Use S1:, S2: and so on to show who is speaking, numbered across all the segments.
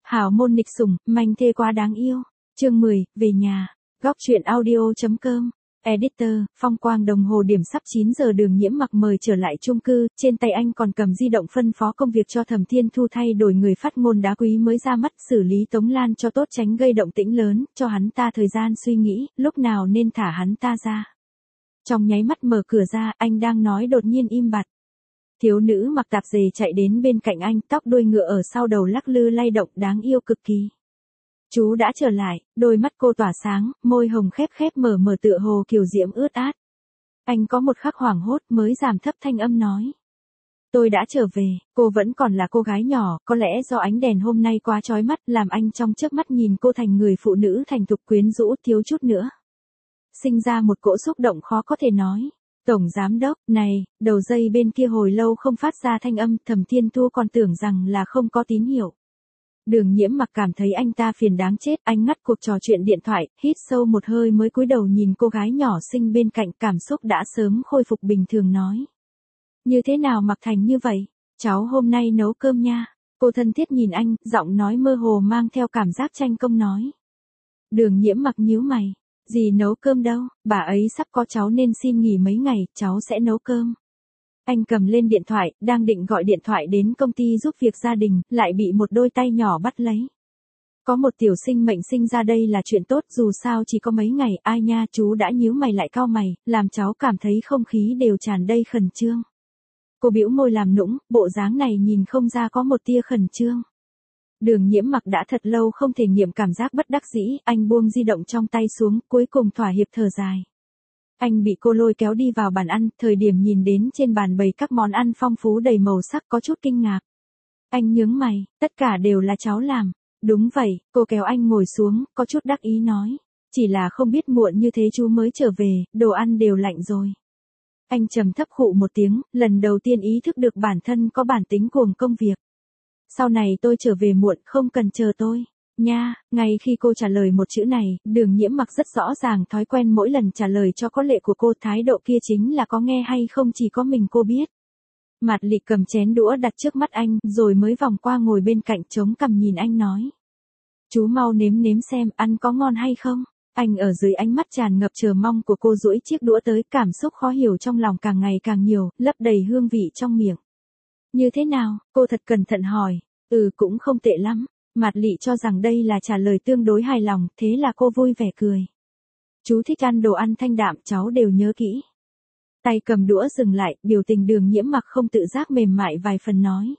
S1: Hào môn nghịch sủng, manh thê quá đáng yêu. Chương 10, về nhà. Góc truyện audio.com. Editor, Phong Quang đồng hồ điểm sắp 9 giờ Đường Nhiễm Mặc mời trở lại chung cư, trên tay anh còn cầm di động phân phó công việc cho Thẩm Thiên Thu thay đổi người phát ngôn đá quý mới ra mắt xử lý Tống Lan cho tốt tránh gây động tĩnh lớn, cho hắn ta thời gian suy nghĩ, lúc nào nên thả hắn ta ra. Trong nháy mắt mở cửa ra, anh đang nói đột nhiên im bặt. Thiếu nữ mặc tạp dề chạy đến bên cạnh anh, tóc đuôi ngựa ở sau đầu lắc lư lay động đáng yêu cực kỳ. Chú đã trở lại, đôi mắt cô tỏa sáng, môi hồng khép khép mở mở tựa hồ kiều diễm ướt át. Anh có một khắc hoảng hốt mới giảm thấp thanh âm nói. Tôi đã trở về, cô vẫn còn là cô gái nhỏ, có lẽ do ánh đèn hôm nay quá chói mắt làm anh trong chớp mắt nhìn cô thành người phụ nữ thành thục quyến rũ thiếu chút nữa. Sinh ra một cỗ xúc động khó có thể nói. Tổng giám đốc, này, đầu dây bên kia hồi lâu không phát ra thanh âm, Thẩm Thiên Thu còn tưởng rằng là không có tín hiệu. Đường Nhiễm Mặc cảm thấy anh ta phiền đáng chết, anh ngắt cuộc trò chuyện điện thoại, hít sâu một hơi mới cúi đầu nhìn cô gái nhỏ xinh bên cạnh, cảm xúc đã sớm khôi phục bình thường nói. Như thế nào Mặc thành như vậy? Cháu hôm nay nấu cơm nha. Cô thân thiết nhìn anh, giọng nói mơ hồ mang theo cảm giác tranh công nói. Đường Nhiễm Mặc nhíu mày. Gì nấu cơm đâu, bà ấy sắp có cháu nên xin nghỉ mấy ngày, cháu sẽ nấu cơm. Anh cầm lên điện thoại, đang định gọi điện thoại đến công ty giúp việc gia đình, lại bị một đôi tay nhỏ bắt lấy. Có một tiểu sinh mệnh sinh ra đây là chuyện tốt, dù sao chỉ có mấy ngày, ai nha, chú đã nhíu mày lại cau mày, làm cháu cảm thấy không khí đều tràn đầy khẩn trương. Cô bĩu môi làm nũng, bộ dáng này nhìn không ra có một tia khẩn trương. Đường Nhiễm Mặc đã thật lâu không thể nghiệm cảm giác bất đắc dĩ, anh buông di động trong tay xuống, cuối cùng thỏa hiệp thở dài. Anh bị cô lôi kéo đi vào bàn ăn, thời điểm nhìn đến trên bàn bày các món ăn phong phú đầy màu sắc có chút kinh ngạc. Anh nhướng mày, tất cả đều là cháu làm. Đúng vậy, cô kéo anh ngồi xuống, có chút đắc ý nói. Chỉ là không biết muộn như thế chú mới trở về, đồ ăn đều lạnh rồi. Anh trầm thấp khụ một tiếng, lần đầu tiên ý thức được bản thân có bản tính cuồng công việc. Sau này tôi trở về muộn, không cần chờ tôi. Nha, ngay khi cô trả lời một chữ này, Đường Nhiễm Mặc rất rõ ràng thói quen mỗi lần trả lời cho có lệ của cô, thái độ kia chính là có nghe hay không chỉ có mình cô biết. Mạt Lị cầm chén đũa đặt trước mắt anh, rồi mới vòng qua ngồi bên cạnh chống cằm nhìn anh nói. Chú mau nếm nếm xem, ăn có ngon hay không? Anh ở dưới ánh mắt tràn ngập chờ mong của cô duỗi chiếc đũa tới, cảm xúc khó hiểu trong lòng càng ngày càng nhiều, lấp đầy hương vị trong miệng. Như thế nào? Cô thật cẩn thận hỏi. Cũng không tệ lắm. Mạt Lị cho rằng đây là trả lời tương đối hài lòng, thế là cô vui vẻ cười. Chú thích ăn đồ ăn thanh đạm, cháu đều nhớ kỹ. Tay cầm đũa dừng lại, biểu tình Đường Nhiễm Mặc không tự giác mềm mại vài phần nói.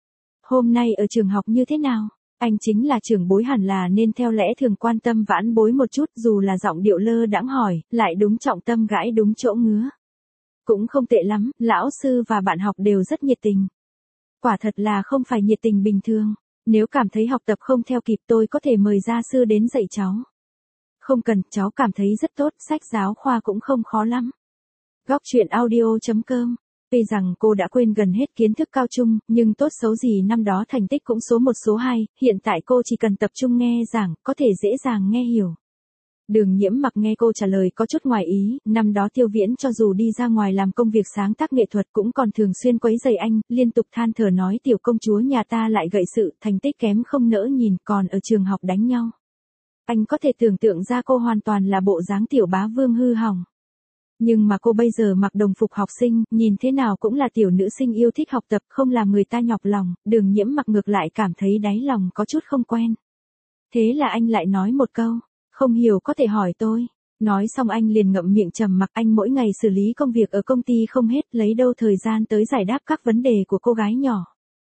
S1: Hôm nay ở trường học như thế nào? Anh chính là trưởng bối hẳn là nên theo lẽ thường quan tâm vãn bối một chút, dù là giọng điệu lơ đãng hỏi, lại đúng trọng tâm gãi đúng chỗ ngứa. Cũng không tệ lắm, lão sư và bạn học đều rất nhiệt tình. Quả thật là không phải nhiệt tình bình thường. Nếu cảm thấy học tập không theo kịp tôi có thể mời gia sư đến dạy cháu. Không cần, cháu cảm thấy rất tốt, sách giáo khoa cũng không khó lắm. Góc truyện audio.com. Tuy rằng cô đã quên gần hết kiến thức cao trung, nhưng tốt xấu gì năm đó thành tích cũng số 1 số 2, hiện tại cô chỉ cần tập trung nghe giảng, có thể dễ dàng nghe hiểu. Đường Nhiễm Mặc nghe cô trả lời có chút ngoài ý, năm đó Tiêu Viễn cho dù đi ra ngoài làm công việc sáng tác nghệ thuật cũng còn thường xuyên quấy rầy anh, liên tục than thở nói tiểu công chúa nhà ta lại gậy sự, thành tích kém không nỡ nhìn, còn ở trường học đánh nhau. Anh có thể tưởng tượng ra cô hoàn toàn là bộ dáng tiểu bá vương hư hỏng. Nhưng mà cô bây giờ mặc đồng phục học sinh, nhìn thế nào cũng là tiểu nữ sinh yêu thích học tập, không làm người ta nhọc lòng, Đường Nhiễm Mặc ngược lại cảm thấy đáy lòng có chút không quen. Thế là anh lại nói một câu. Không hiểu có thể hỏi tôi. Nói xong anh liền ngậm miệng trầm mặc, anh mỗi ngày xử lý công việc ở công ty không hết, lấy đâu thời gian tới giải đáp các vấn đề của cô gái nhỏ.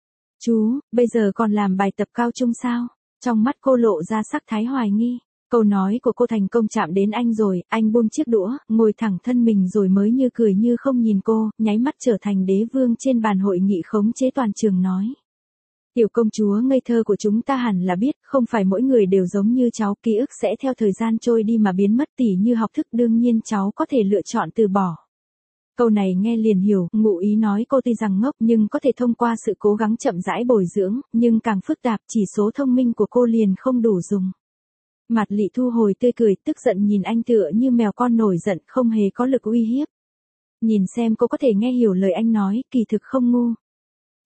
S1: Chú, bây giờ còn làm bài tập cao trung sao? Trong mắt cô lộ ra sắc thái hoài nghi. Câu nói của cô thành công chạm đến anh rồi, anh buông chiếc đũa, ngồi thẳng thân mình rồi mới như cười như không nhìn cô, nháy mắt trở thành đế vương trên bàn hội nghị khống chế toàn trường nói. Tiểu công chúa ngây thơ của chúng ta hẳn là biết, không phải mỗi người đều giống như cháu, ký ức sẽ theo thời gian trôi đi mà biến mất, tỉ như học thức đương nhiên cháu có thể lựa chọn từ bỏ. Câu này nghe liền hiểu, ngụ ý nói cô tuy rằng ngốc nhưng có thể thông qua sự cố gắng chậm rãi bồi dưỡng, nhưng càng phức tạp chỉ số thông minh của cô liền không đủ dùng. Mạt Lị thu hồi tươi cười, tức giận nhìn anh tựa như mèo con nổi giận, không hề có lực uy hiếp. Nhìn xem cô có thể nghe hiểu lời anh nói, kỳ thực không ngu.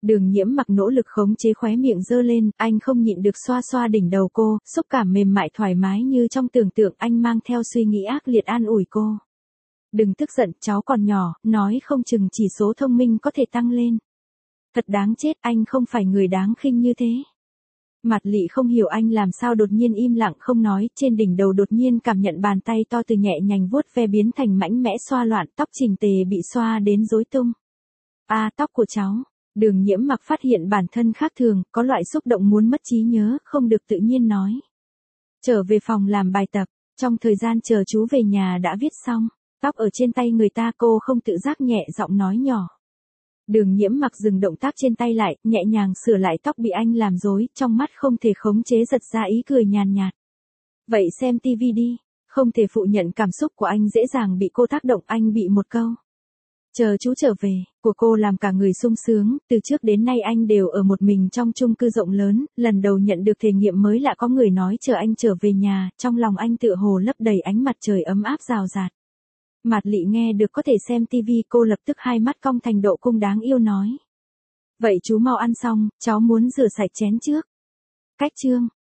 S1: Đường Nhiễm Mặc nỗ lực khống chế khóe miệng giơ lên, anh không nhịn được xoa xoa đỉnh đầu cô, xúc cảm mềm mại thoải mái như trong tưởng tượng anh mang theo suy nghĩ ác liệt an ủi cô. Đừng tức giận, cháu còn nhỏ, nói không chừng chỉ số thông minh có thể tăng lên. Thật đáng chết, anh không phải người đáng khinh như thế. Mạt Lị không hiểu anh làm sao đột nhiên im lặng không nói, trên đỉnh đầu đột nhiên cảm nhận bàn tay to từ nhẹ nhàng vuốt ve biến thành mảnh mẽ xoa loạn, tóc chỉnh tề bị xoa đến rối tung. Tóc của cháu. Đường Nhiễm Mặc phát hiện bản thân khác thường, có loại xúc động muốn mất trí nhớ, không được tự nhiên nói. Trở về phòng làm bài tập, trong thời gian chờ chú về nhà đã viết xong, tóc ở trên tay người ta, cô không tự giác nhẹ giọng nói nhỏ. Đường Nhiễm Mặc dừng động tác trên tay lại, nhẹ nhàng sửa lại tóc bị anh làm rối, trong mắt không thể khống chế giật ra ý cười nhàn nhạt. Vậy xem tivi đi, không thể phụ nhận cảm xúc của anh dễ dàng bị cô tác động, anh bị một câu. Chờ chú trở về, của cô làm cả người sung sướng, từ trước đến nay anh đều ở một mình trong chung cư rộng lớn, lần đầu nhận được thể nghiệm mới lạ có người nói chờ anh trở về nhà, trong lòng anh tựa hồ lấp đầy ánh mặt trời ấm áp rào rạt. Mạt Lị nghe được có thể xem tivi, cô lập tức hai mắt cong thành độ cung đáng yêu nói. Vậy chú mau ăn xong, cháu muốn rửa sạch chén trước. Cách chương.